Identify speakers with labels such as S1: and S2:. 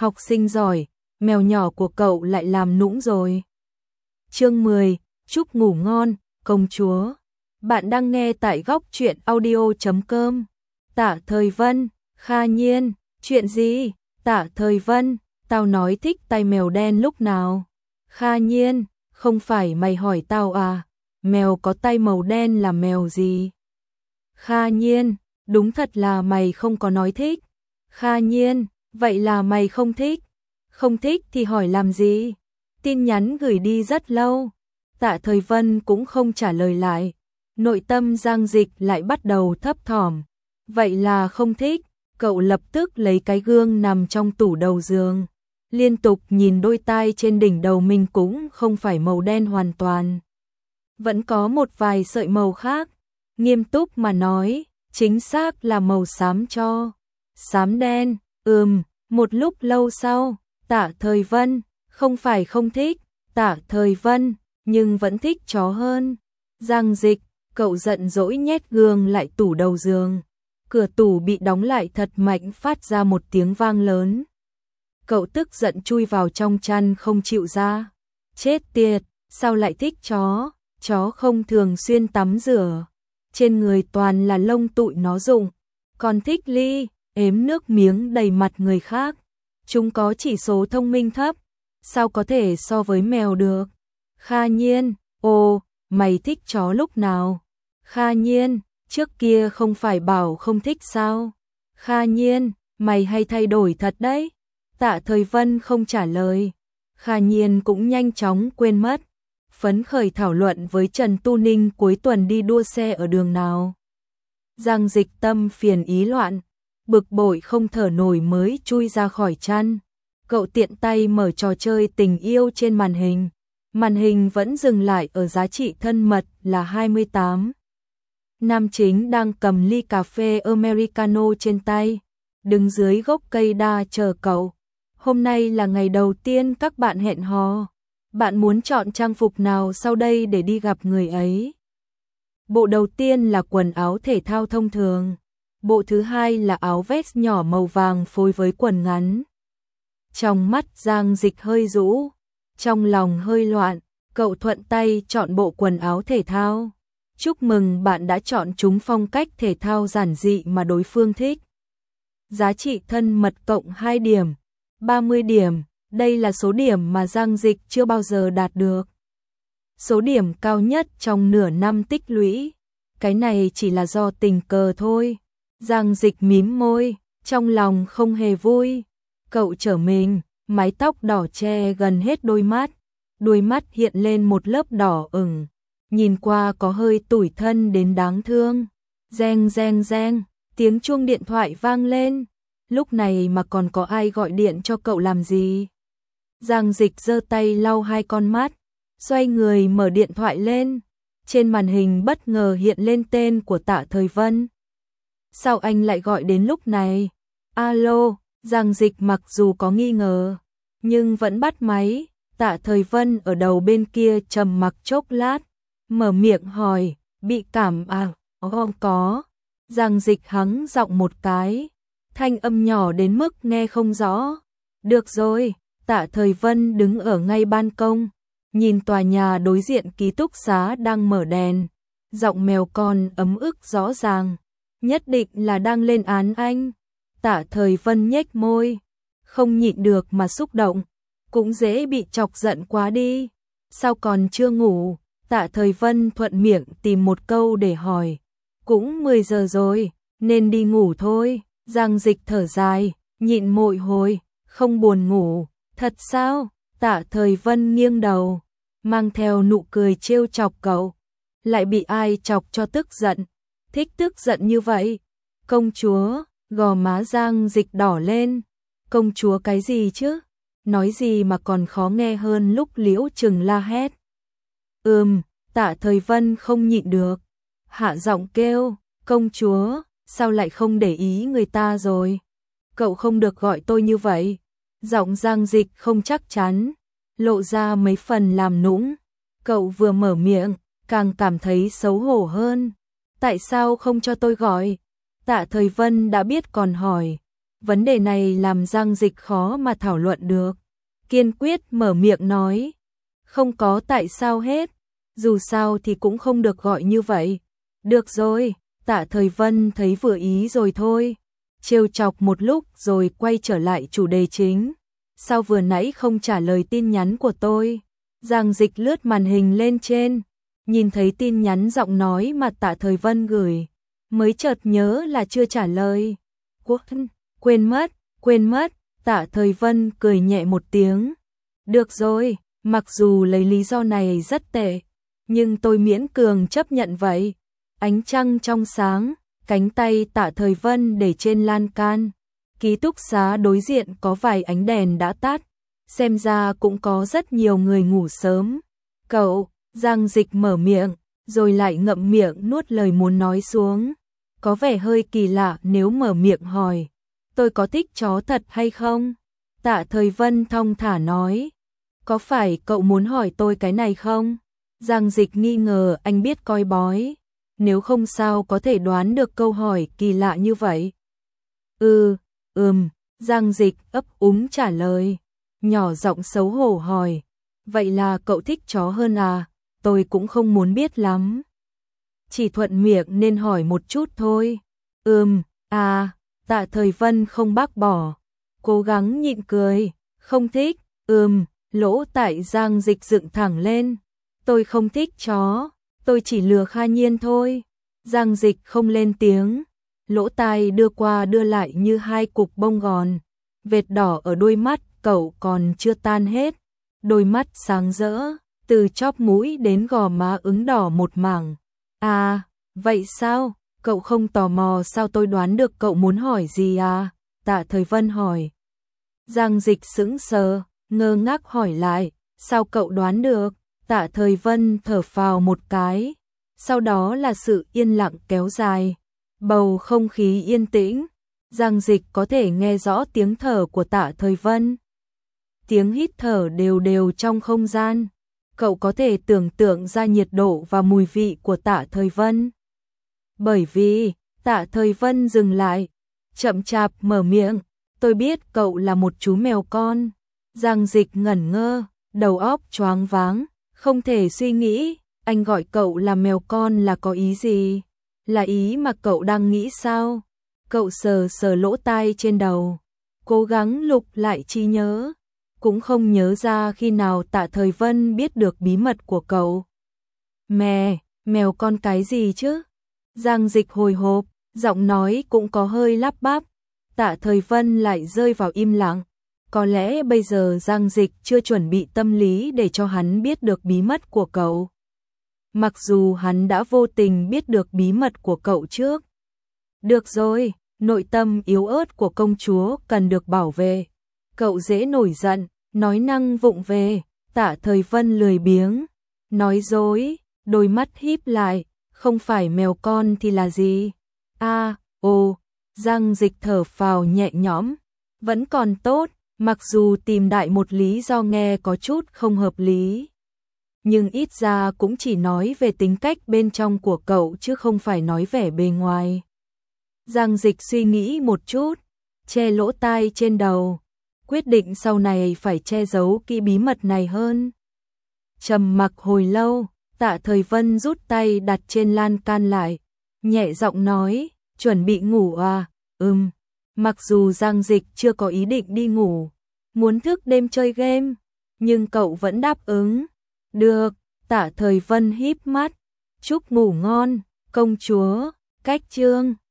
S1: học sinh giỏi, mèo nhỏ của cậu lại làm nũng rồi. Chương 10, chúc ngủ ngon, công chúa. Bạn đang nghe tại góc truyện audio.com. Tạ Thời Vân, Kha Nhiên, chuyện gì? Tạ Thời Vân, tao nói thích tai mèo đen lúc nào? Kha Nhiên, không phải mày hỏi tao à? Mèo có tai màu đen là mèo gì? Kha Nhiên, đúng thật là mày không có nói thích. Kha Nhiên, vậy là mày không thích. Không thích thì hỏi làm gì? Tin nhắn gửi đi rất lâu. Tạ Thời Vân cũng không trả lời lại. Nội tâm Giang Dịch lại bắt đầu thấp thỏm. Vậy là không thích. Cậu lập tức lấy cái gương nằm trong tủ đầu giường. Liên tục nhìn đôi tai trên đỉnh đầu mình cũng không phải màu đen hoàn toàn. Vẫn có một vài sợi màu khác. Nghiêm túc mà nói, chính xác là màu xám cho. Xám đen, một lúc lâu sau, Tạ Thời Vân, không phải không thích, Tạ Thời Vân, nhưng vẫn thích chó hơn. Giang Dịch, cậu giận dỗi nhét gương lại tủ đầu giường. Cửa tủ bị đóng lại thật mạnh phát ra một tiếng vang lớn. Cậu tức giận chui vào trong chăn không chịu ra. Chết tiệt, sao lại thích chó? Chó không thường xuyên tắm rửa. Trên người toàn là lông tụi nó rụng. Còn thích ly, ếm nước miếng đầy mặt người khác. Chúng có chỉ số thông minh thấp. Sao có thể so với mèo được? Kha Nhiên, ồ, mày thích chó lúc nào? Kha Nhiên, trước kia không phải bảo không thích sao? Kha Nhiên, mày hay thay đổi thật đấy. Tạ Thời Vân không trả lời. Kha Nhiên cũng nhanh chóng quên mất. Phấn khởi thảo luận với Trần Tu Ninh cuối tuần đi đua xe ở đường nào. Giang Dịch tâm phiền ý loạn, bực bội không thở nổi mới chui ra khỏi chăn. Cậu tiện tay mở trò chơi tình yêu trên màn hình. Màn hình vẫn dừng lại ở giá trị thân mật là 28. Nam chính đang cầm ly cà phê Americano trên tay, đứng dưới gốc cây đa chờ cậu. Hôm nay là ngày đầu tiên các bạn hẹn hò. Bạn muốn chọn trang phục nào sau đây để đi gặp người ấy? Bộ đầu tiên là quần áo thể thao thông thường. Bộ thứ hai là áo vest nhỏ màu vàng phối với quần ngắn. Trong mắt Giang Dịch hơi rũ, trong lòng hơi loạn, cậu thuận tay chọn bộ quần áo thể thao. Chúc mừng bạn đã chọn chúng phong cách thể thao giản dị mà đối phương thích. Giá trị thân mật cộng 2 điểm, 30 điểm. Đây là số điểm mà Giang Dịch chưa bao giờ đạt được. Số điểm cao nhất trong nửa năm tích lũy. Cái này chỉ là do tình cờ thôi. Giang Dịch mím môi, trong lòng không hề vui. Cậu trở mình, mái tóc đỏ che gần hết đôi mắt. Đôi mắt hiện lên một lớp đỏ ửng. Nhìn qua có hơi tủi thân đến đáng thương. Reng reng reng, tiếng chuông điện thoại vang lên. Lúc này mà còn có ai gọi điện cho cậu làm gì? Giang Dịch giơ tay lau hai con mắt, xoay người mở điện thoại lên. Trên màn hình bất ngờ hiện lên tên của Tạ Thời Vân. Sao anh lại gọi đến lúc này? Alo, Giang Dịch mặc dù có nghi ngờ, nhưng vẫn bắt máy. Tạ Thời Vân ở đầu bên kia trầm mặc chốc lát, mở miệng hỏi, bị cảm à? Không có. Giang Dịch hắng giọng một cái, thanh âm nhỏ đến mức nghe không rõ. Được rồi. Tạ Thời Vân đứng ở ngay ban công, nhìn tòa nhà đối diện ký túc xá đang mở đèn. Giọng mèo con ấm ức rõ ràng, nhất định là đang lên án anh. Tạ Thời Vân nhếch môi, không nhịn được mà xúc động, cũng dễ bị chọc giận quá đi. Sao còn chưa ngủ? Tạ Thời Vân thuận miệng tìm một câu để hỏi. Cũng 10 giờ rồi, nên đi ngủ thôi. Giang Dịch thở dài, nhịn một hồi, không buồn ngủ. Thật sao? Tạ Thời Vân nghiêng đầu, mang theo nụ cười trêu chọc cậu. Lại bị ai chọc cho tức giận? Thích tức giận như vậy? Công chúa, gò má Giang Dịch đỏ lên. Công chúa cái gì chứ? Nói gì mà còn khó nghe hơn lúc Liễu Trừng la hét. Tạ Thời Vân không nhịn được, hạ giọng kêu, công chúa, sao lại không để ý người ta rồi? Cậu không được gọi tôi như vậy. Giọng Giang Dịch không chắc chắn, lộ ra mấy phần làm nũng. Cậu vừa mở miệng, càng cảm thấy xấu hổ hơn. Tại sao không cho tôi gọi? Tạ Thời Vân đã biết còn hỏi. Vấn đề này làm Giang Dịch khó mà thảo luận được. Kiên quyết mở miệng nói, không có tại sao hết, dù sao thì cũng không được gọi như vậy. Được rồi, Tạ Thời Vân thấy vừa ý rồi thôi. Trêu chọc một lúc rồi quay trở lại chủ đề chính. Sao vừa nãy không trả lời tin nhắn của tôi? Giang Dịch lướt màn hình lên trên, nhìn thấy tin nhắn giọng nói mà Tạ Thời Vân gửi, mới chợt nhớ là chưa trả lời. Quên mất, Tạ Thời Vân cười nhẹ một tiếng. Được rồi, mặc dù lấy lý do này rất tệ, nhưng tôi miễn cường chấp nhận vậy. Ánh trăng trong sáng, cánh tay Tạ Thời Vân để trên lan can. Ký túc xá đối diện có vài ánh đèn đã tắt, xem ra cũng có rất nhiều người ngủ sớm. Cậu, Giang Dịch mở miệng, rồi lại ngậm miệng nuốt lời muốn nói xuống. Có vẻ hơi kỳ lạ nếu mở miệng hỏi, tôi có thích chó thật hay không? Tạ Thời Vân thong thả nói, có phải cậu muốn hỏi tôi cái này không? Giang Dịch nghi ngờ anh biết coi bói, nếu không sao có thể đoán được câu hỏi kỳ lạ như vậy. Giang Dịch ấp úng trả lời, nhỏ giọng xấu hổ hỏi, vậy là cậu thích chó hơn à? Tôi cũng không muốn biết lắm, chỉ thuận miệng nên hỏi một chút thôi. Tạ Thời Vân không bác bỏ, cố gắng nhịn cười, không thích. Lỗ tai Giang Dịch dựng thẳng lên, tôi không thích chó, tôi chỉ lừa Kha Nhiên thôi. Giang Dịch không lên tiếng, lỗ tai đưa qua đưa lại như hai cục bông gòn, vệt đỏ ở đôi mắt cậu còn chưa tan hết, đôi mắt sáng rỡ, từ chóp mũi đến gò má ửng đỏ một mảng. À, vậy sao? Cậu không tò mò sao tôi đoán được cậu muốn hỏi gì à? Tạ Thời Vân hỏi. Giang Dịch sững sờ, ngơ ngác hỏi lại, sao cậu đoán được? Tạ Thời Vân thở phào một cái, sau đó là sự yên lặng kéo dài, bầu không khí yên tĩnh. Giang Dịch có thể nghe rõ tiếng thở của Tạ Thời Vân, tiếng hít thở đều đều trong không gian. Cậu có thể tưởng tượng ra nhiệt độ và mùi vị của Tạ Thời Vân. Bởi vì, Tạ Thời Vân dừng lại, chậm chạp mở miệng, tôi biết cậu là một chú mèo con. Giang Dịch ngẩn ngơ, đầu óc choáng váng, không thể suy nghĩ, anh gọi cậu là mèo con là có ý gì? Là ý mà cậu đang nghĩ sao? Cậu sờ sờ lỗ tai trên đầu, cố gắng lục lại trí nhớ, cũng không nhớ ra khi nào Tạ Thời Vân biết được bí mật của cậu. Mèo con cái gì chứ? Giang Dịch hồi hộp, giọng nói cũng có hơi lắp bắp. Tạ Thời Vân lại rơi vào im lặng. Có lẽ bây giờ Giang Dịch chưa chuẩn bị tâm lý để cho hắn biết được bí mật của cậu. Mặc dù hắn đã vô tình biết được bí mật của cậu trước. Được rồi, nội tâm yếu ớt của công chúa cần được bảo vệ. Cậu dễ nổi giận, nói năng vụng về. Tạ Thời Vân lười biếng, nói dối, đôi mắt híp lại, không phải mèo con thì là gì? Giang Dịch thở phào nhẹ nhõm, vẫn còn tốt, mặc dù tìm đại một lý do nghe có chút không hợp lý. Nhưng ít ra cũng chỉ nói về tính cách bên trong của cậu chứ không phải nói vẻ bề ngoài. Giang Dịch suy nghĩ một chút, che lỗ tai trên đầu, quyết định sau này phải che giấu kỹ bí mật này hơn. Trầm mặc hồi lâu, Tạ Thời Vân rút tay đặt trên lan can lại, nhẹ giọng nói, chuẩn bị ngủ à? Mặc dù Giang Dịch chưa có ý định đi ngủ, muốn thức đêm chơi game, nhưng cậu vẫn đáp ứng. Được, Tạ Thời Vân híp mắt, chúc ngủ ngon, công chúa. Cách chương